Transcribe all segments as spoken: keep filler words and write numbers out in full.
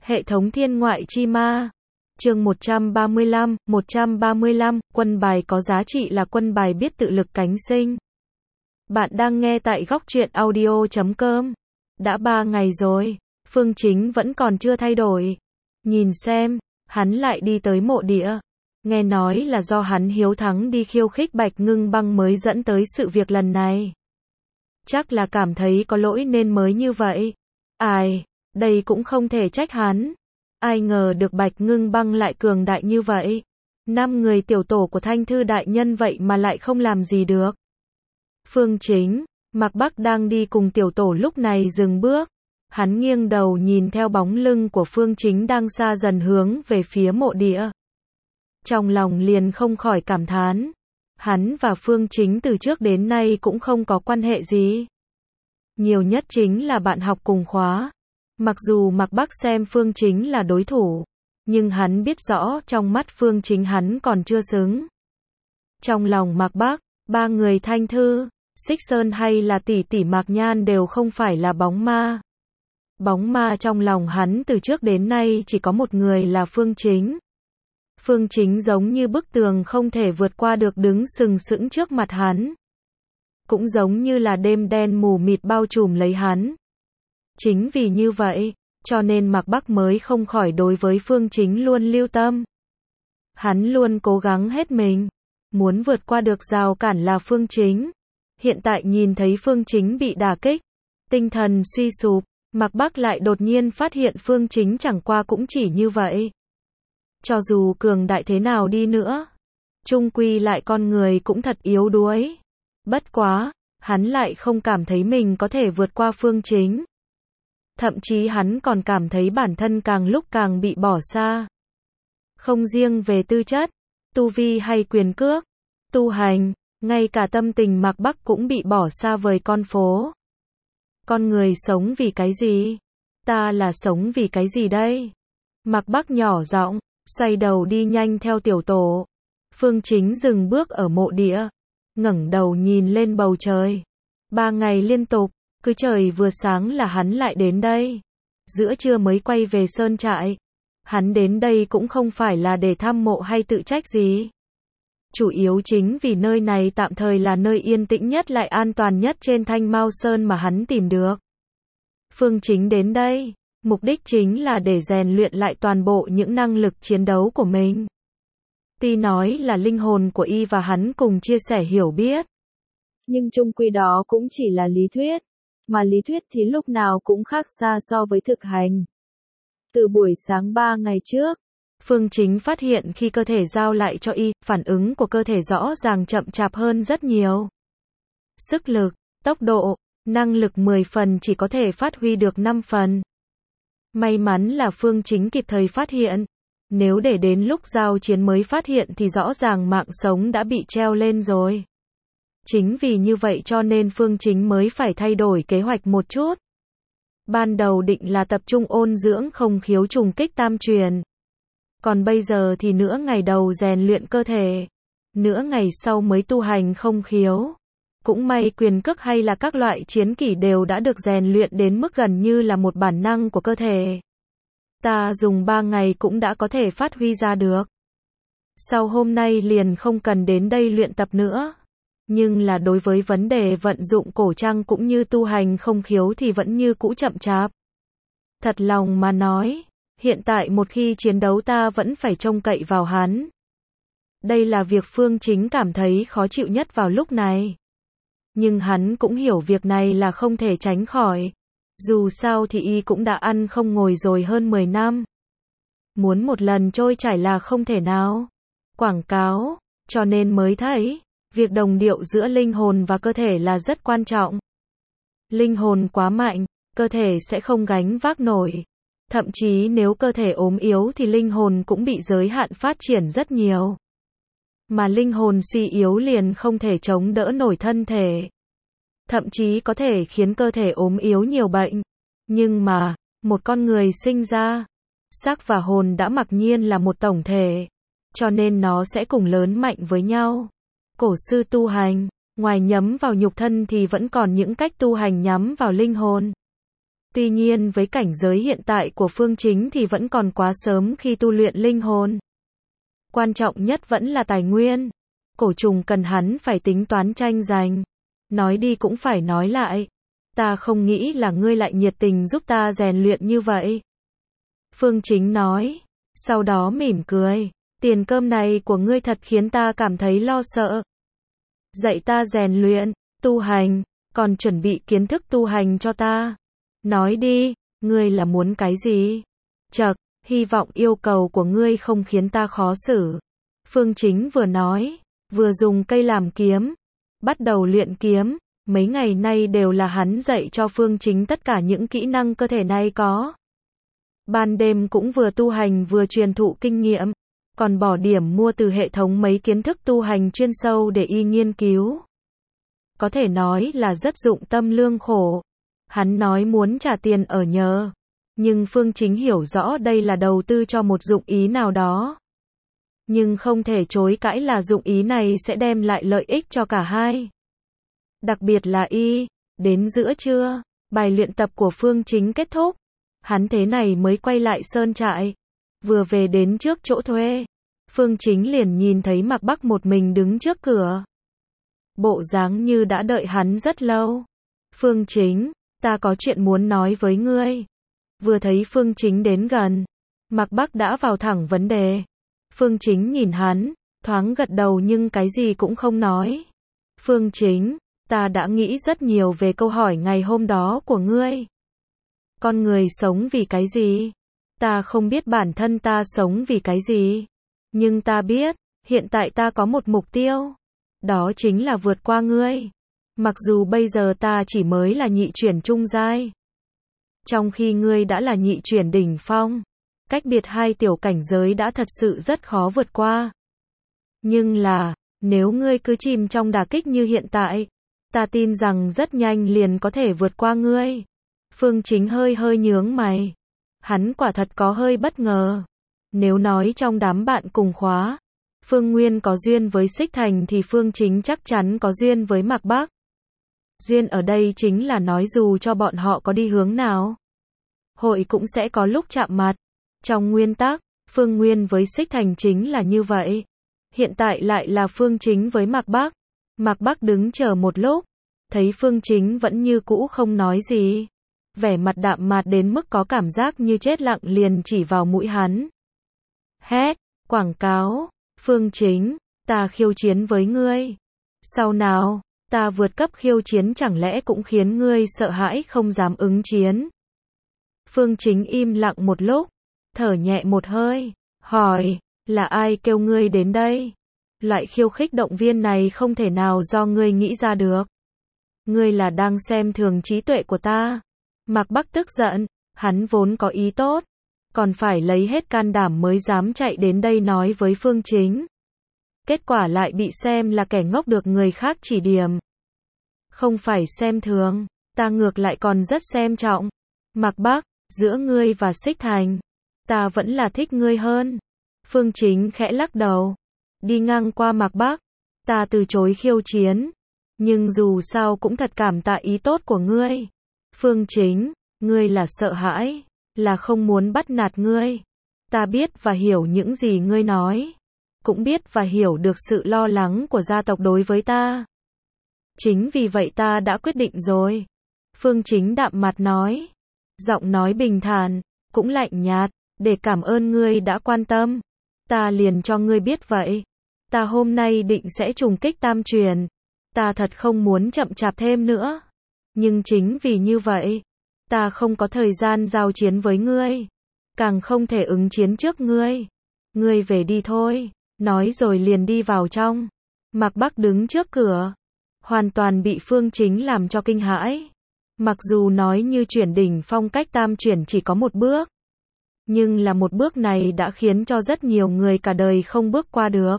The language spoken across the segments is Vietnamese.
Hệ thống thiên ngoại chi ma. Chương một trăm ba mươi lăm, một trăm ba mươi lăm, quân bài có giá trị là quân bài biết tự lực cánh sinh. Bạn đang nghe tại góc truyện audio chấm com. Đã ba ngày rồi, Phương Chính vẫn còn chưa thay đổi. Nhìn xem, hắn lại đi tới mộ địa. Nghe nói là do hắn hiếu thắng đi khiêu khích Bạch Ngưng Băng mới dẫn tới sự việc lần này. Chắc là cảm thấy có lỗi nên mới như vậy. Ai, đây cũng không thể trách hắn. Ai ngờ được Bạch Ngưng Băng lại cường đại như vậy. Năm người tiểu tổ của Thanh Thư đại nhân vậy mà lại không làm gì được. Phương Chính, Mạc Bắc đang đi cùng tiểu tổ lúc này dừng bước. Hắn nghiêng đầu nhìn theo bóng lưng của Phương Chính đang xa dần hướng về phía mộ địa. Trong lòng liền không khỏi cảm thán. Hắn và Phương Chính từ trước đến nay cũng không có quan hệ gì. Nhiều nhất chính là bạn học cùng khóa. Mặc dù Mạc Bắc xem Phương Chính là đối thủ, nhưng hắn biết rõ trong mắt Phương Chính hắn còn chưa xứng. Trong lòng Mạc Bắc, ba người Thanh Thư, Xích Sơn hay là tỷ tỷ Mạc Nhan đều không phải là bóng ma. Bóng ma trong lòng hắn từ trước đến nay chỉ có một người là Phương Chính. Phương Chính giống như bức tường không thể vượt qua được đứng sừng sững trước mặt hắn. Cũng giống như là đêm đen mù mịt bao trùm lấy hắn. Chính vì như vậy, cho nên Mạc Bắc mới không khỏi đối với Phương Chính luôn lưu tâm. Hắn luôn cố gắng hết mình, muốn vượt qua được rào cản là Phương Chính. Hiện tại nhìn thấy Phương Chính bị đả kích, tinh thần suy sụp, Mạc Bắc lại đột nhiên phát hiện Phương Chính chẳng qua cũng chỉ như vậy. Cho dù cường đại thế nào đi nữa, chung quy lại con người cũng thật yếu đuối. Bất quá, hắn lại không cảm thấy mình có thể vượt qua Phương Chính. Thậm chí hắn còn cảm thấy bản thân càng lúc càng bị bỏ xa. Không riêng về tư chất, tu vi hay quyền cước, tu hành, ngay cả tâm tình Mạc Bắc cũng bị bỏ xa vời con phố. Con người sống vì cái gì? Ta là sống vì cái gì đây? Mạc Bắc nhỏ giọng, xoay đầu đi nhanh theo tiểu tổ. Phương Chính dừng bước ở mộ địa, ngẩng đầu nhìn lên bầu trời. Ba ngày liên tục, cứ trời vừa sáng là hắn lại đến đây. Giữa trưa mới quay về sơn trại. Hắn đến đây cũng không phải là để thăm mộ hay tự trách gì. Chủ yếu chính vì nơi này tạm thời là nơi yên tĩnh nhất lại an toàn nhất trên Thanh Mao Sơn mà hắn tìm được. Phương Chính đến đây, mục đích chính là để rèn luyện lại toàn bộ những năng lực chiến đấu của mình. Tuy nói là linh hồn của y và hắn cùng chia sẻ hiểu biết, nhưng chung quy đó cũng chỉ là lý thuyết, mà lý thuyết thì lúc nào cũng khác xa so với thực hành. Từ buổi sáng ba ngày trước, Phương Chính phát hiện khi cơ thể giao lại cho y, phản ứng của cơ thể rõ ràng chậm chạp hơn rất nhiều. Sức lực, tốc độ, năng lực mười phần chỉ có thể phát huy được năm phần. May mắn là Phương Chính kịp thời phát hiện. Nếu để đến lúc giao chiến mới phát hiện thì rõ ràng mạng sống đã bị treo lên rồi. Chính vì như vậy cho nên Phương Chính mới phải thay đổi kế hoạch một chút. Ban đầu định là tập trung ôn dưỡng không khiếu trùng kích tam truyền. Còn bây giờ thì nửa ngày đầu rèn luyện cơ thể, nửa ngày sau mới tu hành không khiếu. Cũng may quyền cước hay là các loại chiến kỹ đều đã được rèn luyện đến mức gần như là một bản năng của cơ thể. Ta dùng ba ngày cũng đã có thể phát huy ra được. Sau hôm nay liền không cần đến đây luyện tập nữa. Nhưng là đối với vấn đề vận dụng cổ trăng cũng như tu hành không khiếu thì vẫn như cũ chậm chạp. Thật lòng mà nói, hiện tại một khi chiến đấu ta vẫn phải trông cậy vào hắn. Đây là việc Phương Chính cảm thấy khó chịu nhất vào lúc này. Nhưng hắn cũng hiểu việc này là không thể tránh khỏi. Dù sao thì y cũng đã ăn không ngồi rồi hơn mười năm. Muốn một lần trôi chảy là không thể nào. Quảng cáo, cho nên mới thấy, việc đồng điệu giữa linh hồn và cơ thể là rất quan trọng. Linh hồn quá mạnh, cơ thể sẽ không gánh vác nổi. Thậm chí nếu cơ thể ốm yếu thì linh hồn cũng bị giới hạn phát triển rất nhiều. Mà linh hồn suy yếu liền không thể chống đỡ nổi thân thể. Thậm chí có thể khiến cơ thể ốm yếu nhiều bệnh. Nhưng mà, một con người sinh ra, xác và hồn đã mặc nhiên là một tổng thể. Cho nên nó sẽ cùng lớn mạnh với nhau. Cổ sư tu hành, ngoài nhắm vào nhục thân thì vẫn còn những cách tu hành nhắm vào linh hồn. Tuy nhiên với cảnh giới hiện tại của Phương Chính thì vẫn còn quá sớm khi tu luyện linh hồn. Quan trọng nhất vẫn là tài nguyên. Cổ trùng cần hắn phải tính toán tranh giành. Nói đi cũng phải nói lại. Ta không nghĩ là ngươi lại nhiệt tình giúp ta rèn luyện như vậy. Phương Chính nói. Sau đó mỉm cười. Tiền cơm này của ngươi thật khiến ta cảm thấy lo sợ. Dạy ta rèn luyện, tu hành, còn chuẩn bị kiến thức tu hành cho ta. Nói đi, ngươi là muốn cái gì? Chậc, hy vọng yêu cầu của ngươi không khiến ta khó xử. Phương Chính vừa nói, vừa dùng cây làm kiếm, bắt đầu luyện kiếm. Mấy ngày nay đều là hắn dạy cho Phương Chính tất cả những kỹ năng cơ thể này có. Ban đêm cũng vừa tu hành vừa truyền thụ kinh nghiệm, còn bỏ điểm mua từ hệ thống mấy kiến thức tu hành chuyên sâu để y nghiên cứu. Có thể nói là rất dụng tâm lương khổ. Hắn nói muốn trả tiền ở nhờ, nhưng Phương Chính hiểu rõ đây là đầu tư cho một dụng ý nào đó. Nhưng không thể chối cãi là dụng ý này sẽ đem lại lợi ích cho cả hai. Đặc biệt là y, đến giữa trưa, bài luyện tập của Phương Chính kết thúc. Hắn thế này mới quay lại sơn trại. Vừa về đến trước chỗ thuê, Phương Chính liền nhìn thấy Mạc Bắc một mình đứng trước cửa. Bộ dáng như đã đợi hắn rất lâu. Phương Chính, ta có chuyện muốn nói với ngươi. Vừa thấy Phương Chính đến gần, Mạc Bắc đã vào thẳng vấn đề. Phương Chính nhìn hắn, thoáng gật đầu nhưng cái gì cũng không nói. Phương Chính, ta đã nghĩ rất nhiều về câu hỏi ngày hôm đó của ngươi. Con người sống vì cái gì? Ta không biết bản thân ta sống vì cái gì. Nhưng ta biết, hiện tại ta có một mục tiêu. Đó chính là vượt qua ngươi. Mặc dù bây giờ ta chỉ mới là nhị chuyển trung giai. Trong khi ngươi đã là nhị chuyển đỉnh phong. Cách biệt hai tiểu cảnh giới đã thật sự rất khó vượt qua. Nhưng là, nếu ngươi cứ chìm trong đả kích như hiện tại, ta tin rằng rất nhanh liền có thể vượt qua ngươi. Phương Chính hơi hơi nhướng mày. Hắn quả thật có hơi bất ngờ. Nếu nói trong đám bạn cùng khóa, Phương Nguyên có duyên với Xích Thành thì Phương Chính chắc chắn có duyên với Mạc Bắc. Duyên ở đây chính là nói dù cho bọn họ có đi hướng nào, hội cũng sẽ có lúc chạm mặt. Trong nguyên tắc, Phương Nguyên với Xích Thành chính là như vậy. Hiện tại lại là Phương Chính với Mạc Bắc. Mạc Bắc đứng chờ một lúc, thấy Phương Chính vẫn như cũ không nói gì. Vẻ mặt đạm mạc đến mức có cảm giác như chết lặng liền chỉ vào mũi hắn. Hét, quảng cáo, Phương Chính, ta khiêu chiến với ngươi. Sau nào, ta vượt cấp khiêu chiến chẳng lẽ cũng khiến ngươi sợ hãi không dám ứng chiến. Phương Chính im lặng một lúc, thở nhẹ một hơi, hỏi, là ai kêu ngươi đến đây? Loại khiêu khích động viên này không thể nào do ngươi nghĩ ra được. Ngươi là đang xem thường trí tuệ của ta. Mạc Bắc tức giận, hắn vốn có ý tốt, còn phải lấy hết can đảm mới dám chạy đến đây nói với Phương Chính. Kết quả lại bị xem là kẻ ngốc được người khác chỉ điểm. Không phải xem thường, ta ngược lại còn rất xem trọng. Mạc Bắc, giữa ngươi và Xích Thành, ta vẫn là thích ngươi hơn. Phương Chính khẽ lắc đầu. Đi ngang qua Mạc Bắc, ta từ chối khiêu chiến. Nhưng dù sao cũng thật cảm tạ ý tốt của ngươi. Phương Chính, ngươi là sợ hãi, là không muốn bắt nạt ngươi. Ta biết và hiểu những gì ngươi nói. Cũng biết và hiểu được sự lo lắng của gia tộc đối với ta. Chính vì vậy ta đã quyết định rồi. Phương Chính đạm mặt nói. Giọng nói bình thản, cũng lạnh nhạt, để cảm ơn ngươi đã quan tâm. Ta liền cho ngươi biết vậy. Ta hôm nay định sẽ trùng kích tam truyền. Ta thật không muốn chậm chạp thêm nữa. Nhưng chính vì như vậy, ta không có thời gian giao chiến với ngươi. Càng không thể ứng chiến trước ngươi. Ngươi về đi thôi. Nói rồi liền đi vào trong. Mạc Bắc đứng trước cửa. Hoàn toàn bị Phương Chính làm cho kinh hãi. Mặc dù nói như chuyển đỉnh phong cách tam chuyển chỉ có một bước. Nhưng là một bước này đã khiến cho rất nhiều người cả đời không bước qua được.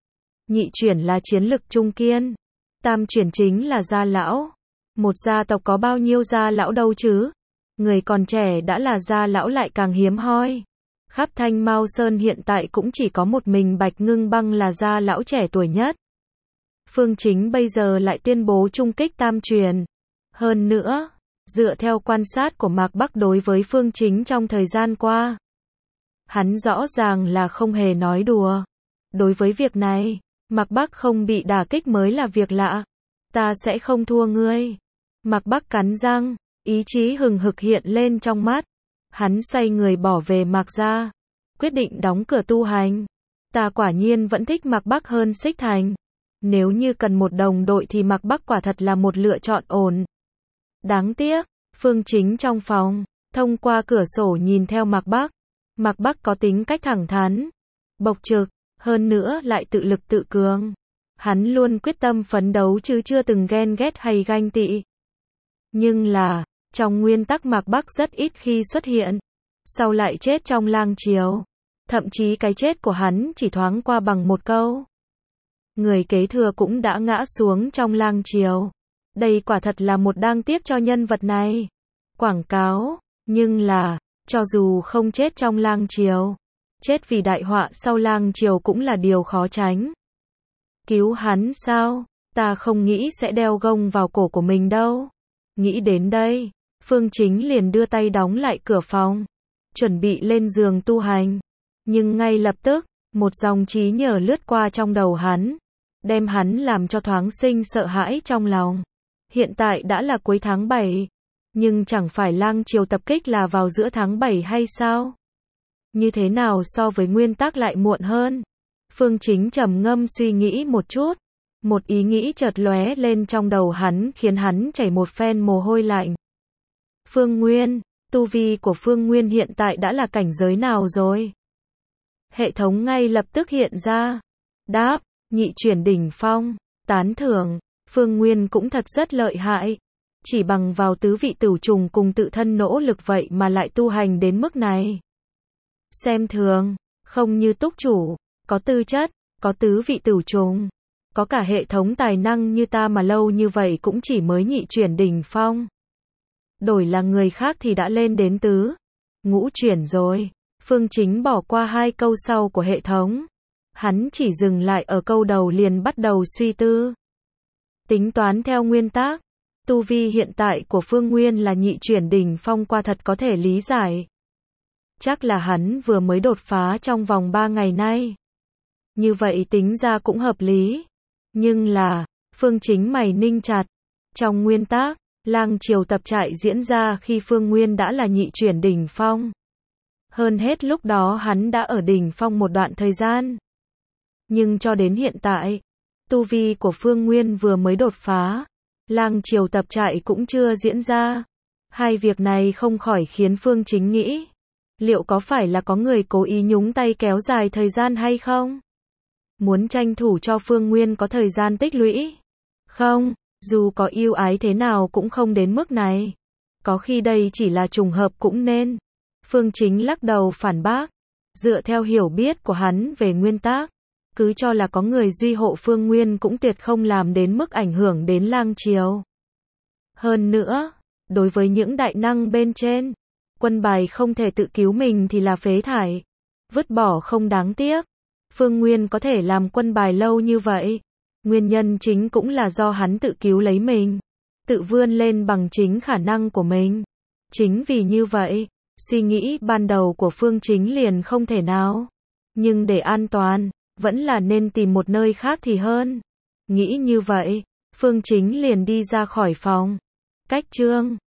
Nhị chuyển là chiến lực trung kiên. Tam chuyển chính là gia lão. Một gia tộc có bao nhiêu gia lão đâu chứ? Người còn trẻ đã là gia lão lại càng hiếm hoi. Khắp Thanh Mao Sơn hiện tại cũng chỉ có một mình Bạch Ngưng Băng là gia lão trẻ tuổi nhất. Phương Chính bây giờ lại tuyên bố chung kích tam truyền. Hơn nữa, Dựa theo quan sát của Mạc Bắc đối với Phương Chính trong thời gian qua, hắn rõ ràng là không hề nói đùa. Đối với việc này, Mạc Bắc không bị đả kích mới là việc lạ. Ta sẽ không thua ngươi. Mạc Bắc cắn răng, ý chí hừng hực hiện lên trong mắt. Hắn xoay người bỏ về Mạc gia, quyết định đóng cửa tu hành. Ta quả nhiên vẫn thích Mạc Bắc hơn Xích Thành. Nếu như cần một đồng đội thì Mạc Bắc quả thật là một lựa chọn ổn. Đáng tiếc, Phương Chính trong phòng, thông qua cửa sổ nhìn theo Mạc Bắc. Mạc Bắc có tính cách thẳng thắn, bộc trực, hơn nữa lại tự lực tự cường. Hắn luôn quyết tâm phấn đấu chứ chưa từng ghen ghét hay ganh tị. Nhưng là, trong nguyên tắc Mạc Bắc rất ít khi xuất hiện. Sau lại chết trong lang chiều. Thậm chí cái chết của hắn chỉ thoáng qua bằng một câu. Người kế thừa cũng đã ngã xuống trong lang chiều. Đây quả thật là một đáng tiếc cho nhân vật này. Quảng cáo, nhưng là, cho dù không chết trong lang chiều, chết vì đại họa sau lang chiều cũng là điều khó tránh. Cứu hắn sao? Ta không nghĩ sẽ đeo gông vào cổ của mình đâu. Nghĩ đến đây, Phương Chính liền đưa tay đóng lại cửa phòng, chuẩn bị lên giường tu hành. Nhưng ngay lập tức, một dòng trí nhớ lướt qua trong đầu hắn, đem hắn làm cho thoáng sinh sợ hãi trong lòng. Hiện tại đã là cuối tháng bảy, nhưng chẳng phải lang chiều tập kích là vào giữa tháng bảy hay sao? Như thế nào so với nguyên tắc lại muộn hơn? Phương Chính trầm ngâm suy nghĩ một chút, một ý nghĩ chợt lóe lên trong đầu hắn khiến hắn chảy một phen mồ hôi lạnh. Phương Nguyên, tu vi của Phương Nguyên hiện tại đã là cảnh giới nào rồi? Hệ thống ngay lập tức hiện ra. Đáp, nhị chuyển đỉnh phong, tán thưởng, Phương Nguyên cũng thật rất lợi hại. Chỉ bằng vào tứ vị tửu trùng cùng tự thân nỗ lực vậy mà lại tu hành đến mức này. Xem thường, không như túc chủ, có tư chất, có tứ vị tửu trùng, có cả hệ thống tài năng như ta mà lâu như vậy cũng chỉ mới nhị chuyển đỉnh phong. Đổi là người khác thì đã lên đến tứ, ngũ chuyển rồi. Phương Chính bỏ qua hai câu sau của hệ thống. Hắn chỉ dừng lại ở câu đầu liền bắt đầu suy tư. Tính toán theo nguyên tắc, tu vi hiện tại của Phương Nguyên là nhị chuyển đỉnh phong qua thật có thể lý giải. Chắc là hắn vừa mới đột phá trong vòng ba ngày nay. Như vậy tính ra cũng hợp lý. Nhưng là, Phương Chính mày ninh chặt. Trong nguyên tắc, lang chiều tập trại diễn ra khi Phương Nguyên đã là nhị chuyển đỉnh phong. Hơn hết lúc đó hắn đã ở đỉnh phong một đoạn thời gian. Nhưng cho đến hiện tại, tu vi của Phương Nguyên vừa mới đột phá, lang chiều tập trại cũng chưa diễn ra. Hai việc này không khỏi khiến Phương Chính nghĩ, liệu có phải là có người cố ý nhúng tay kéo dài thời gian hay không? Muốn tranh thủ cho Phương Nguyên có thời gian tích lũy? Không, dù có yêu ái thế nào cũng không đến mức này. Có khi đây chỉ là trùng hợp cũng nên. Phương Chính lắc đầu phản bác. Dựa theo hiểu biết của hắn về nguyên tắc, cứ cho là có người duy hộ Phương Nguyên cũng tuyệt không làm đến mức ảnh hưởng đến lang chiều. Hơn nữa, đối với những đại năng bên trên, quân bài không thể tự cứu mình thì là phế thải. Vứt bỏ không đáng tiếc. Phương Nguyên có thể làm quân bài lâu như vậy. Nguyên nhân chính cũng là do hắn tự cứu lấy mình. Tự vươn lên bằng chính khả năng của mình. Chính vì như vậy, suy nghĩ ban đầu của Phương Chính liền không thể nào. Nhưng để an toàn, vẫn là nên tìm một nơi khác thì hơn. Nghĩ như vậy, Phương Chính liền đi ra khỏi phòng. Cách chương